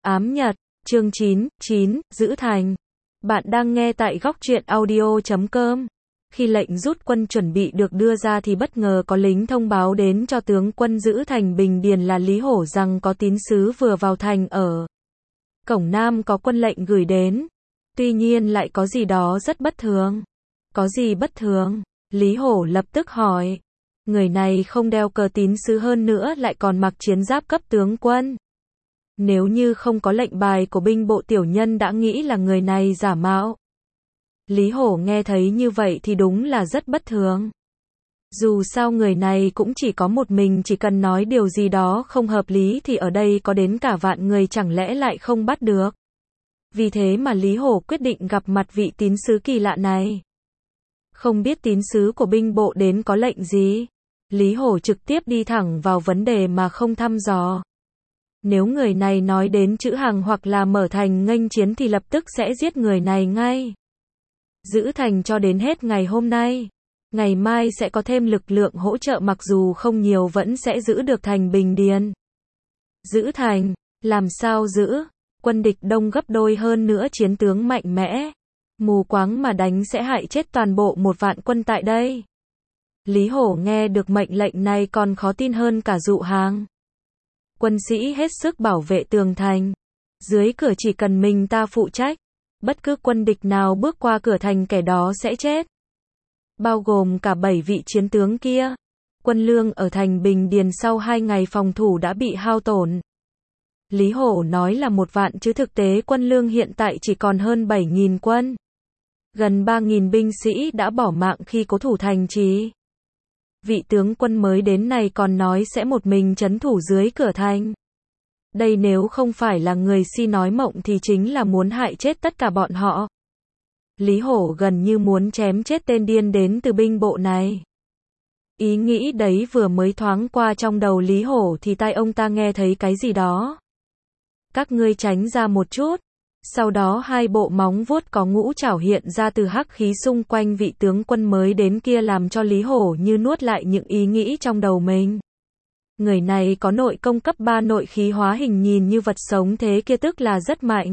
Ám Nhật, chương 9, Giữ Thành. Bạn đang nghe tại góc truyện audio.com. Khi lệnh rút quân chuẩn bị được đưa ra thì bất ngờ có lính thông báo đến cho tướng quân giữ thành Bình Điền là Lý Hổ rằng có tín sứ vừa vào thành ở cổng Nam có quân lệnh gửi đến. Tuy nhiên lại có gì đó rất bất thường. Có gì bất thường? Lý Hổ lập tức hỏi. Người này không đeo cờ tín sứ hơn nữa lại còn mặc chiến giáp cấp tướng quân. Nếu như không có lệnh bài của binh bộ tiểu nhân đã nghĩ là người này giả mạo. Lý Hổ nghe thấy như vậy thì đúng là rất bất thường. Dù sao người này cũng chỉ có một mình, chỉ cần nói điều gì đó không hợp lý thì ở đây có đến cả vạn người chẳng lẽ lại không bắt được. Vì thế mà Lý Hổ quyết định gặp mặt vị tín sứ kỳ lạ này. Không biết tín sứ của binh bộ đến có lệnh gì. Lý Hổ trực tiếp đi thẳng vào vấn đề mà không thăm dò. Nếu người này nói đến chữ hàng hoặc là mở thành nghênh chiến thì lập tức sẽ giết người này ngay. Giữ thành cho đến hết ngày hôm nay. Ngày mai sẽ có thêm lực lượng hỗ trợ, mặc dù không nhiều vẫn sẽ giữ được thành Bình Điền. Giữ thành, làm sao giữ? Quân địch đông gấp đôi hơn nữa, chiến tướng mạnh mẽ. Mù quáng mà đánh sẽ hại chết toàn bộ 1.000 quân tại đây. Lý Hổ nghe được mệnh lệnh này còn khó tin hơn cả dụ hàng. Quân sĩ hết sức bảo vệ tường thành. Dưới cửa chỉ cần mình ta phụ trách. Bất cứ quân địch nào bước qua cửa thành kẻ đó sẽ chết. Bao gồm cả 7 vị chiến tướng kia. Quân lương ở thành Bình Điền sau 2 ngày phòng thủ đã bị hao tổn. Lý Hổ nói là 1.000 chứ thực tế quân lương hiện tại chỉ còn hơn 7.000 quân. Gần 3.000 binh sĩ đã bỏ mạng khi cố thủ thành trì. Vị tướng quân mới đến này còn nói sẽ một mình trấn thủ dưới cửa thành. Đây nếu không phải là người si nói mộng thì chính là muốn hại chết tất cả bọn họ. Lý Hổ gần như muốn chém chết tên điên đến từ binh bộ này. Ý nghĩ đấy vừa mới thoáng qua trong đầu Lý Hổ thì tai ông ta nghe thấy cái gì đó. Các ngươi tránh ra một chút. Sau đó 2 bộ móng vuốt có ngũ trảo hiện ra từ hắc khí xung quanh vị tướng quân mới đến kia, làm cho Lý Hổ như nuốt lại những ý nghĩ trong đầu mình. Người này có nội công cấp 3, nội khí hóa hình, nhìn như vật sống thế kia tức là rất mạnh.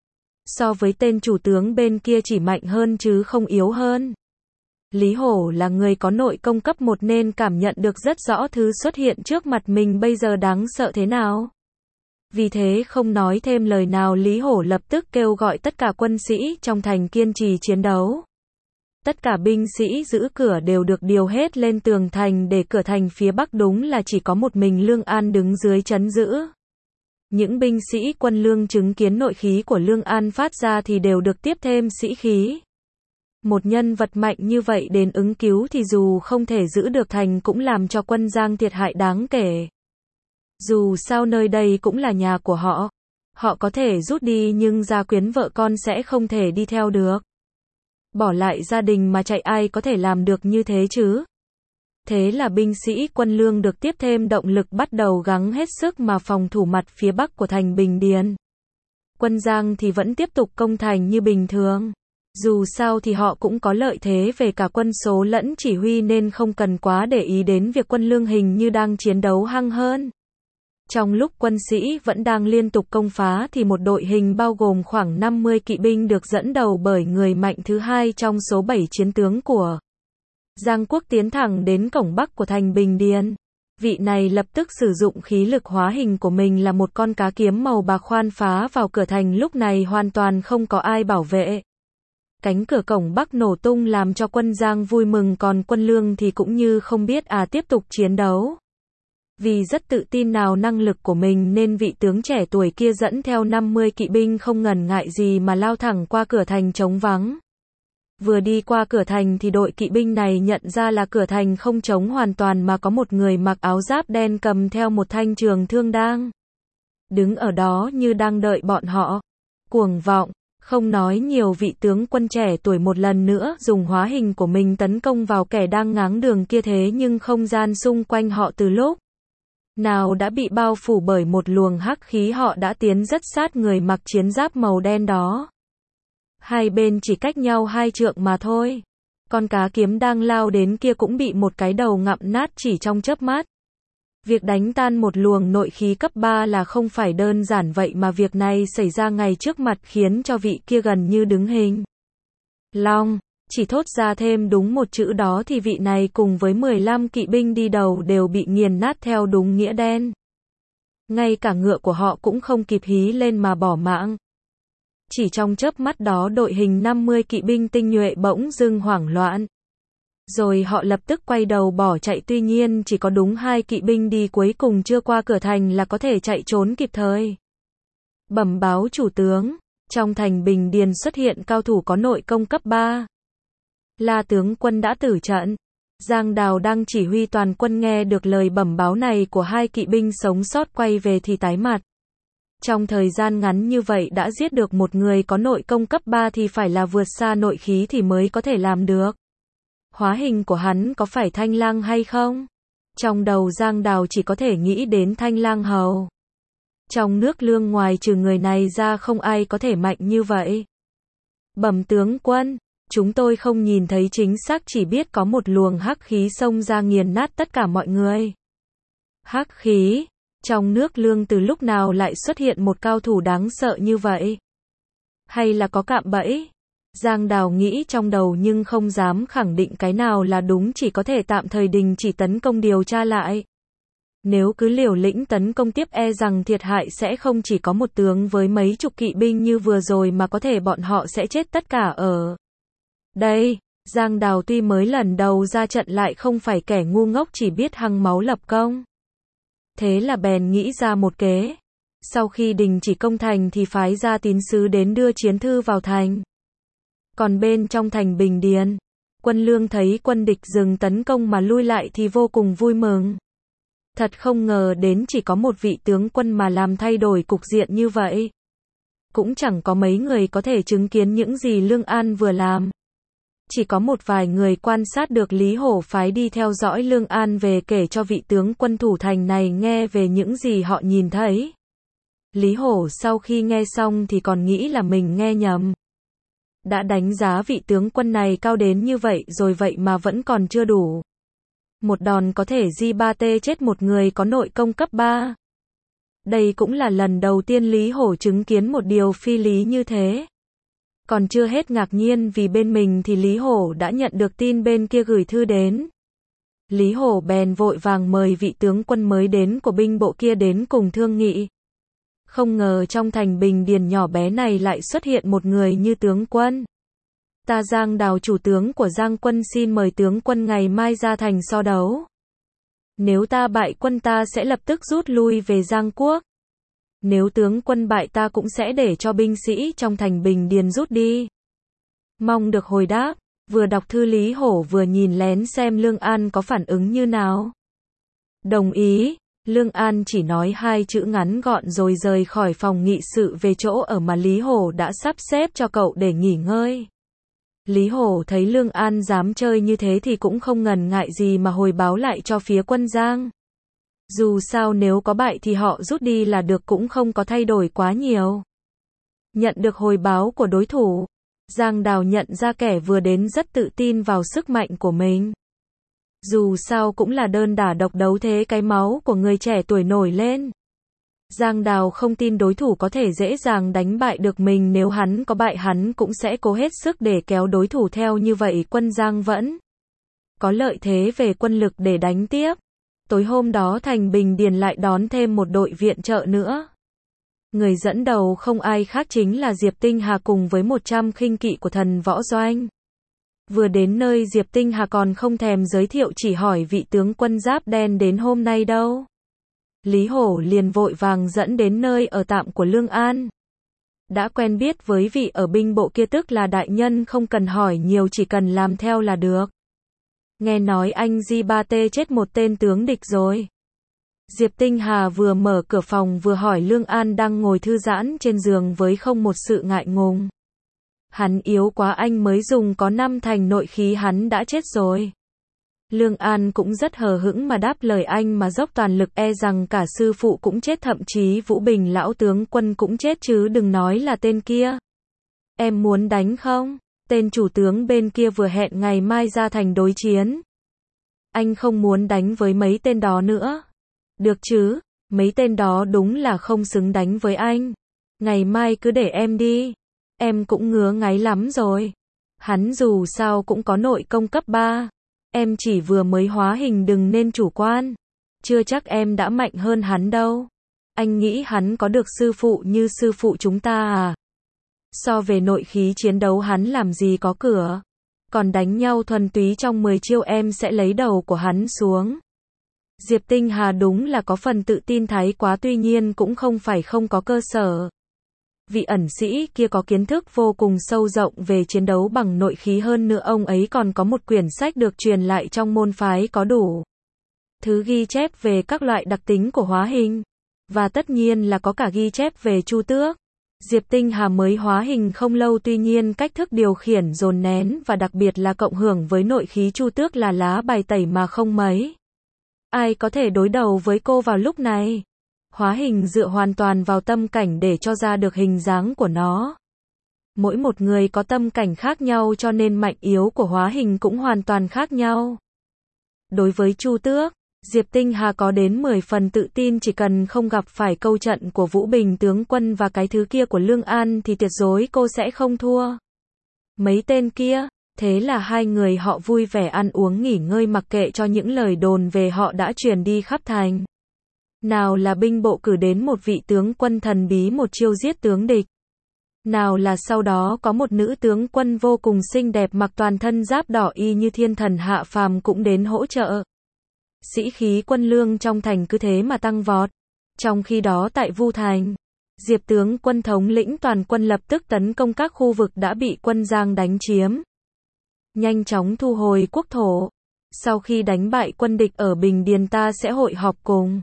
So với tên chủ tướng bên kia chỉ mạnh hơn chứ không yếu hơn. Lý Hổ là người có nội công cấp 1 nên cảm nhận được rất rõ thứ xuất hiện trước mặt mình bây giờ đáng sợ thế nào. Vì thế không nói thêm lời nào, Lý Hổ lập tức kêu gọi tất cả quân sĩ trong thành kiên trì chiến đấu. Tất cả binh sĩ giữ cửa đều được điều hết lên tường thành, để cửa thành phía bắc đúng là chỉ có một mình Lương An đứng dưới trấn giữ. Những binh sĩ quân lương chứng kiến nội khí của Lương An phát ra thì đều được tiếp thêm sĩ khí. Một nhân vật mạnh như vậy đến ứng cứu thì dù không thể giữ được thành cũng làm cho quân Giang thiệt hại đáng kể. Dù sao nơi đây cũng là nhà của họ. Họ có thể rút đi nhưng gia quyến vợ con sẽ không thể đi theo được. Bỏ lại gia đình mà chạy, ai có thể làm được như thế chứ? Thế là binh sĩ quân lương được tiếp thêm động lực, bắt đầu gắng hết sức mà phòng thủ mặt phía bắc của thành Bình Điền. Quân Giang thì vẫn tiếp tục công thành như bình thường. Dù sao thì họ cũng có lợi thế về cả quân số lẫn chỉ huy nên không cần quá để ý đến việc quân lương hình như đang chiến đấu hăng hơn. Trong lúc quân sĩ vẫn đang liên tục công phá thì một đội hình bao gồm khoảng 50 kỵ binh được dẫn đầu bởi người mạnh thứ 2 trong số 7 chiến tướng của Giang quốc tiến thẳng đến cổng bắc của thành Bình Điền. Vị này lập tức sử dụng khí lực hóa hình của mình là một con cá kiếm màu bạc khoan phá vào cửa thành, lúc này hoàn toàn không có ai bảo vệ. Cánh cửa cổng bắc nổ tung làm cho quân Giang vui mừng, còn quân lương thì cũng như không biết tiếp tục chiến đấu. Vì rất tự tin nào năng lực của mình nên vị tướng trẻ tuổi kia dẫn theo 50 kỵ binh không ngần ngại gì mà lao thẳng qua cửa thành trống vắng. Vừa đi qua cửa thành thì đội kỵ binh này nhận ra là cửa thành không trống hoàn toàn mà có một người mặc áo giáp đen cầm theo một thanh trường thương đang đứng ở đó như đang đợi bọn họ. Cuồng vọng, không nói nhiều, vị tướng quân trẻ tuổi một lần nữa dùng hóa hình của mình tấn công vào kẻ đang ngáng đường kia, thế nhưng không gian xung quanh họ từ lúc nào đã bị bao phủ bởi một luồng hắc khí, họ đã tiến rất sát người mặc chiến giáp màu đen đó. Hai bên chỉ cách nhau 2 trượng mà thôi. Con cá kiếm đang lao đến kia cũng bị một cái đầu ngậm nát chỉ trong chớp mắt. Việc đánh tan một luồng nội khí cấp 3 là không phải đơn giản vậy mà việc này xảy ra ngay trước mặt khiến cho vị kia gần như đứng hình. Long, chỉ thốt ra thêm đúng một chữ đó thì vị này cùng với 15 kỵ binh đi đầu đều bị nghiền nát theo đúng nghĩa đen. Ngay cả ngựa của họ cũng không kịp hí lên mà bỏ mạng. Chỉ trong chớp mắt đó đội hình 50 kỵ binh tinh nhuệ bỗng dưng hoảng loạn. Rồi họ lập tức quay đầu bỏ chạy, tuy nhiên chỉ có đúng 2 kỵ binh đi cuối cùng chưa qua cửa thành là có thể chạy trốn kịp thời. Bẩm báo chủ tướng, trong thành Bình Điền xuất hiện cao thủ có nội công cấp 3. La tướng quân đã tử trận. Giang Đào đang chỉ huy toàn quân nghe được lời bẩm báo này của 2 kỵ binh sống sót quay về thì tái mặt. Trong thời gian ngắn như vậy đã giết được một người có nội công cấp 3 thì phải là vượt xa nội khí thì mới có thể làm được. Hóa hình của hắn có phải Thanh Lang hay không? Trong đầu Giang Đào chỉ có thể nghĩ đến Thanh Lang hầu. Trong nước Lương ngoài trừ người này ra không ai có thể mạnh như vậy. Bẩm tướng quân, chúng tôi không nhìn thấy chính xác, chỉ biết có một luồng hắc khí xông ra nghiền nát tất cả mọi người. Hắc khí? Trong nước Lương từ lúc nào lại xuất hiện một cao thủ đáng sợ như vậy? Hay là có cạm bẫy? Giang Đào nghĩ trong đầu nhưng không dám khẳng định cái nào là đúng, chỉ có thể tạm thời đình chỉ tấn công điều tra lại. Nếu cứ liều lĩnh tấn công tiếp e rằng thiệt hại sẽ không chỉ có một tướng với mấy chục kỵ binh như vừa rồi mà có thể bọn họ sẽ chết tất cả ở đây. Giang Đào tuy mới lần đầu ra trận lại không phải kẻ ngu ngốc chỉ biết hăng máu lập công. Thế là bèn nghĩ ra một kế. Sau khi đình chỉ công thành thì phái ra tín sứ đến đưa chiến thư vào thành. Còn bên trong thành Bình Điền, quân Lương thấy quân địch dừng tấn công mà lui lại thì vô cùng vui mừng. Thật không ngờ đến chỉ có một vị tướng quân mà làm thay đổi cục diện như vậy. Cũng chẳng có mấy người có thể chứng kiến những gì Lương An vừa làm. Chỉ có một vài người quan sát được Lý Hổ phái đi theo dõi Lương An về kể cho vị tướng quân thủ thành này nghe về những gì họ nhìn thấy. Lý Hổ sau khi nghe xong thì còn nghĩ là mình nghe nhầm. Đã đánh giá vị tướng quân này cao đến như vậy rồi vậy mà vẫn còn chưa đủ. Một đòn có thể di ba tê chết một người có nội công cấp 3. Đây cũng là lần đầu tiên Lý Hổ chứng kiến một điều phi lý như thế. Còn chưa hết ngạc nhiên vì bên mình thì Lý Hổ đã nhận được tin bên kia gửi thư đến. Lý Hổ bèn vội vàng mời vị tướng quân mới đến của binh bộ kia đến cùng thương nghị. Không ngờ trong thành Bình Điền nhỏ bé này lại xuất hiện một người như tướng quân. Ta Giang Đào chủ tướng của Giang quân xin mời tướng quân ngày mai ra thành so đấu. Nếu ta bại quân ta sẽ lập tức rút lui về Giang quốc. Nếu tướng quân bại ta cũng sẽ để cho binh sĩ trong thành Bình Điền rút đi. Mong được hồi đáp. Vừa đọc thư Lý Hổ vừa nhìn lén xem Lương An có phản ứng như nào. Đồng ý. Lương An chỉ nói 2 chữ ngắn gọn rồi rời khỏi phòng nghị sự về chỗ ở mà Lý Hổ đã sắp xếp cho cậu để nghỉ ngơi. Lý Hổ thấy Lương An dám chơi như thế thì cũng không ngần ngại gì mà hồi báo lại cho phía quân Giang. Dù sao nếu có bại thì họ rút đi là được, cũng không có thay đổi quá nhiều. Nhận được hồi báo của đối thủ, Giang Đào nhận ra kẻ vừa đến rất tự tin vào sức mạnh của mình. Dù sao cũng là đơn đả độc đấu thế, cái máu của người trẻ tuổi nổi lên. Giang Đào không tin đối thủ có thể dễ dàng đánh bại được mình, nếu hắn có bại hắn cũng sẽ cố hết sức để kéo đối thủ theo, như vậy quân Giang vẫn có lợi thế về quân lực để đánh tiếp. Tối hôm đó thành Bình Điền lại đón thêm một đội viện trợ nữa. Người dẫn đầu không ai khác chính là Diệp Tinh Hà cùng với 100 khinh kỵ của thần võ doanh. Vừa đến nơi Diệp Tinh Hà còn không thèm giới thiệu, chỉ hỏi vị tướng quân giáp đen đến hôm nay đâu. Lý Hổ liền vội vàng dẫn đến nơi ở tạm của Lương An. Đã quen biết với vị ở binh bộ kia tức là đại nhân, không cần hỏi nhiều, chỉ cần làm theo là được. Nghe nói anh Di Ba Tê chết một tên tướng địch rồi. Diệp Tinh Hà vừa mở cửa phòng vừa hỏi Lương An đang ngồi thư giãn trên giường với không một sự ngại ngùng. Hắn yếu quá, anh mới dùng có 5 thành nội khí hắn đã chết rồi. Lương An cũng rất hờ hững mà đáp lời anh mà dốc toàn lực e rằng cả sư phụ cũng chết, thậm chí Vũ Bình lão tướng quân cũng chết chứ đừng nói là tên kia. Em muốn đánh không? Tên chủ tướng bên kia vừa hẹn ngày mai ra thành đối chiến. Anh không muốn đánh với mấy tên đó nữa. Được chứ, mấy tên đó đúng là không xứng đánh với anh. Ngày mai cứ để em đi. Em cũng ngứa ngáy lắm rồi. Hắn dù sao cũng có nội công cấp 3. Em chỉ vừa mới hóa hình, đừng nên chủ quan. Chưa chắc em đã mạnh hơn hắn đâu. Anh nghĩ hắn có được sư phụ như sư phụ chúng ta à? So về nội khí chiến đấu hắn làm gì có cửa. Còn đánh nhau thuần túy trong 10 chiêu em sẽ lấy đầu của hắn xuống. Diệp Tinh Hà đúng là có phần tự tin thái quá, tuy nhiên cũng không phải không có cơ sở. Vị ẩn sĩ kia có kiến thức vô cùng sâu rộng về chiến đấu bằng nội khí, hơn nữa ông ấy còn có một quyển sách được truyền lại trong môn phái có đủ thứ ghi chép về các loại đặc tính của hóa hình. Và tất nhiên là có cả ghi chép về Chu Tước. Diệp Tinh Hà mới hóa hình không lâu, tuy nhiên cách thức điều khiển dồn nén và đặc biệt là cộng hưởng với nội khí Chu Tước là lá bài tẩy mà không mấy ai có thể đối đầu với cô vào lúc này. Hóa hình dựa hoàn toàn vào tâm cảnh để cho ra được hình dáng của nó. Mỗi một người có tâm cảnh khác nhau cho nên mạnh yếu của hóa hình cũng hoàn toàn khác nhau. Đối với Chu Tước, Diệp Tinh Hà có đến 10 phần tự tin, chỉ cần không gặp phải câu trận của Vũ Bình tướng quân và cái thứ kia của Lương An thì tuyệt đối cô sẽ không thua mấy tên kia. Thế là hai người họ vui vẻ ăn uống nghỉ ngơi, mặc kệ cho những lời đồn về họ đã truyền đi khắp thành. Nào là binh bộ cử đến một vị tướng quân thần bí một chiêu giết tướng địch. Nào là sau đó có một nữ tướng quân vô cùng xinh đẹp mặc toàn thân giáp đỏ y như thiên thần hạ phàm cũng đến hỗ trợ. Sĩ khí quân lương trong thành cứ thế mà tăng vọt. Trong khi đó tại Vu Thành, Diệp tướng quân thống lĩnh toàn quân lập tức tấn công các khu vực đã bị quân Giang đánh chiếm. Nhanh chóng thu hồi quốc thổ. Sau khi đánh bại quân địch ở Bình Điền, ta sẽ hội họp cùng.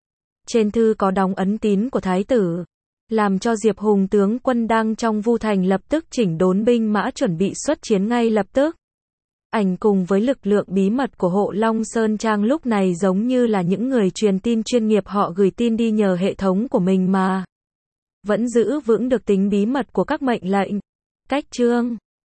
Trên thư có đóng ấn tín của thái tử, làm cho Diệp Hùng tướng quân đang trong Vu Thành lập tức chỉnh đốn binh mã chuẩn bị xuất chiến ngay lập tức. Ảnh cùng với lực lượng bí mật của Hộ Long Sơn Trang lúc này giống như là những người truyền tin chuyên nghiệp, họ gửi tin đi nhờ hệ thống của mình mà vẫn giữ vững được tính bí mật của các mệnh lệnh. Cách chương